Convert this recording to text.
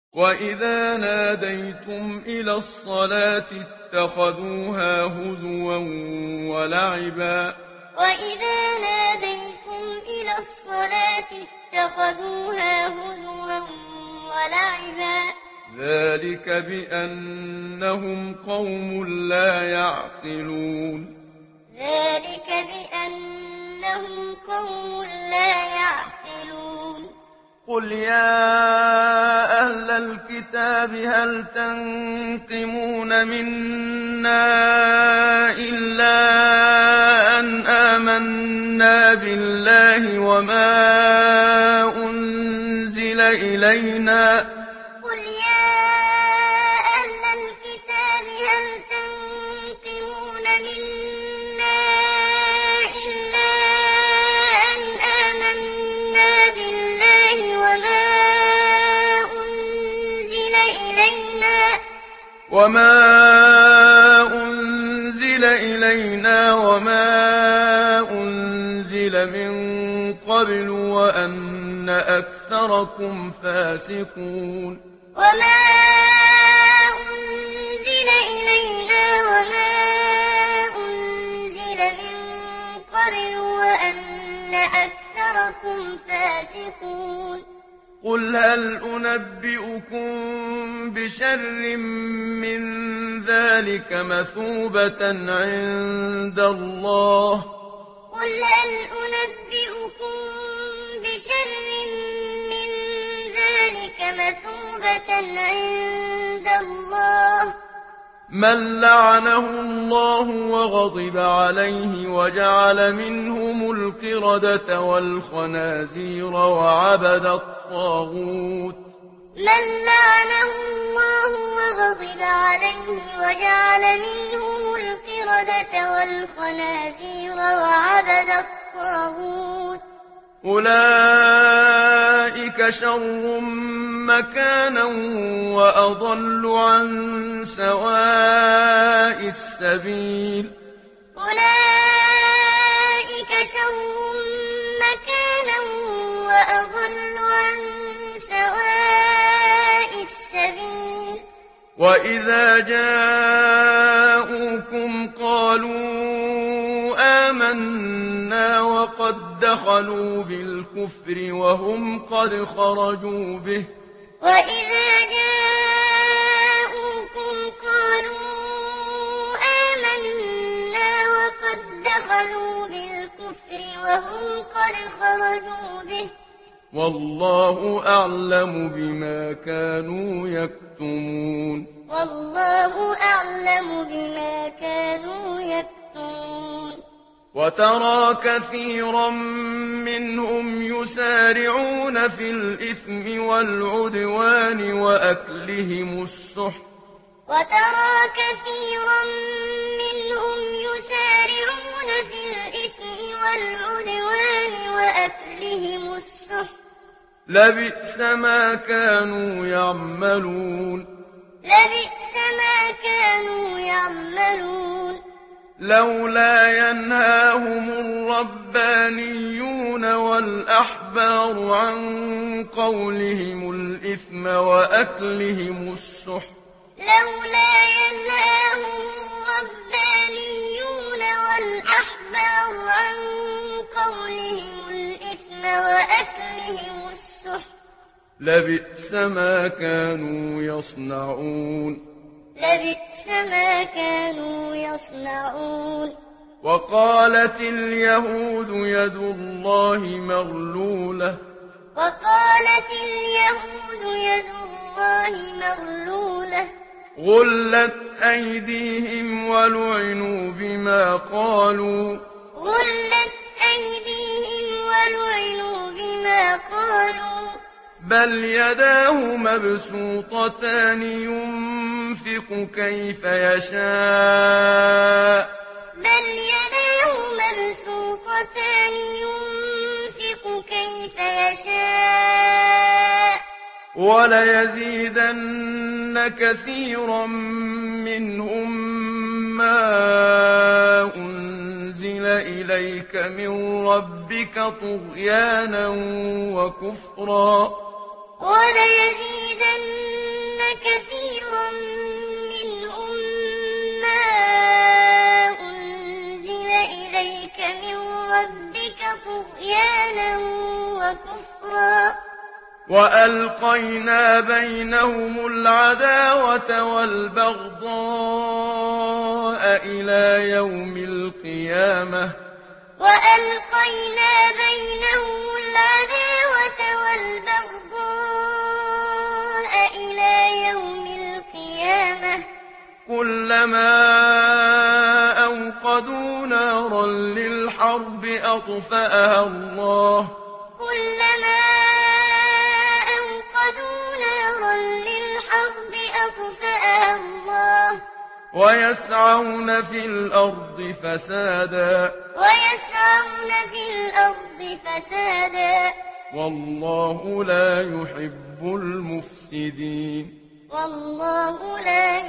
وَإِذَا نَادَيْتُمْ إِلَى الصَّلَاةِ اتَّخَذُوهَا هُزُوًا وَلَعِبًا وَإِذَا نَادَيْتُمْ إِلَى الصَّلَاةِ اتَّخَذُوهَا هُزُوًا وَلَعِبًا ۚ ذَٰلِكَ بِأَنَّهُمْ قَوْمٌ لَّا يَعْقِلُونَ ذَٰلِكَ بِأَنَّهُمْ قَوْمٌ لَّا يَعْقِلُونَ قُلْ يَا أَهْلَ الْكِتَابِ هَلْ تَنقِمُونَ مِنَّا إِلَّا أَنْ آمَنَّا بِاللَّهِ وَمَا أُنزِلَ إِلَيْنَا وَمَا أُنزِلَ مِن قَبْلُ وَأَنَّ أَكْثَرَكُمْ فَاسِقُونَ وَمَا أُنزِلَ إِلَيْنَا وَمَا أُنزِلَ مِن قَبْلُ وَأَنَّ أَكْثَرَكُمْ فَاسِقُونَ قُلْ هَلْ أُنَبِّئُكُم بِشَرٍّ مِّن ذَٰلِكَ مَثُوبَةً عِندَ اللَّهِ مَن لَّعَنَهُ اللَّهُ وَغَضِبَ عَلَيْهِ وَجَعَلَ مِنْهُمُ الْقِرَدَةَ وَالْخَنَازِيرَ وَعَبَدَ الطَّاغُوتَ أُولَٰئِكَ شَرٌّ مَّكَانًا وَأَضَلُّ عَن سَوَاءِ السَّبِيلِ أُولَٰئِكَ شَرٌّ مَّكَانًا وَأَضَلُّ عَن سَوَاءِ السَّبِيلِ وَإِذَا جَاءُوكُمْ قَالُوا آمَنَّا وَقَد دَّخَلُوا بِالْكُفْرِ وَهُمْ قَدْ خَرَجُوا بِهِ وَاللَّهُ أَعْلَمُ بِمَا كَانُوا يَكْتُمُونَ وَتَرَىٰ كَثِيرًا مِّنْهُمْ يُسَارِعُونَ فِي الْإِثْمِ وَالْعُدْوَانِ وَأَكْلِهِمُ السُّحْتَ لَبِئْسَ مَا كَانُوا يَعْمَلُونَ لَوْلَا يَنْهَاهُمُ الرَّبَّانِيُّونَ وَالْأَحْبَارُ عَن قَوْلِهِمُ الْإِثْمَ وَأَكْلِهِمُ السُّحْتَ لَبِئْسَ مَا كَانُوا يَصْنَعُونَ وَقَالَتِ الْيَهُودُ يَدُ اللَّهِ مَغْلُولَةٌ غُلَّتْ أَيْدِيهِمْ وَلُعِنُوا بِمَا قَالُوا بَلْ يَدَاهُ مَبْسُوطَتَانِ يُنفِقُ كَيْفَ يَشَاءُ وَلَيَزِيدَنَّ كَثِيرًا مِّنْهُم مَّا أُنزِلَ إِلَيْكَ مِن رَّبِّكَ طُغْيَانًا وَكُفْرًا وَلَيَزِيدَنَّ وألقينا بينهم العداوة والبغضاء إلى يوم القيامة وألقينا بينهم العداوة والبغضاء إلى يوم القيامة كلما أوقدوا نارا للحرب أطفأها الله كلما أوقدوا نارا للحرب أطفأها الله ويسعون في الأرض فسادا والله لا يحب المفسدين والله لا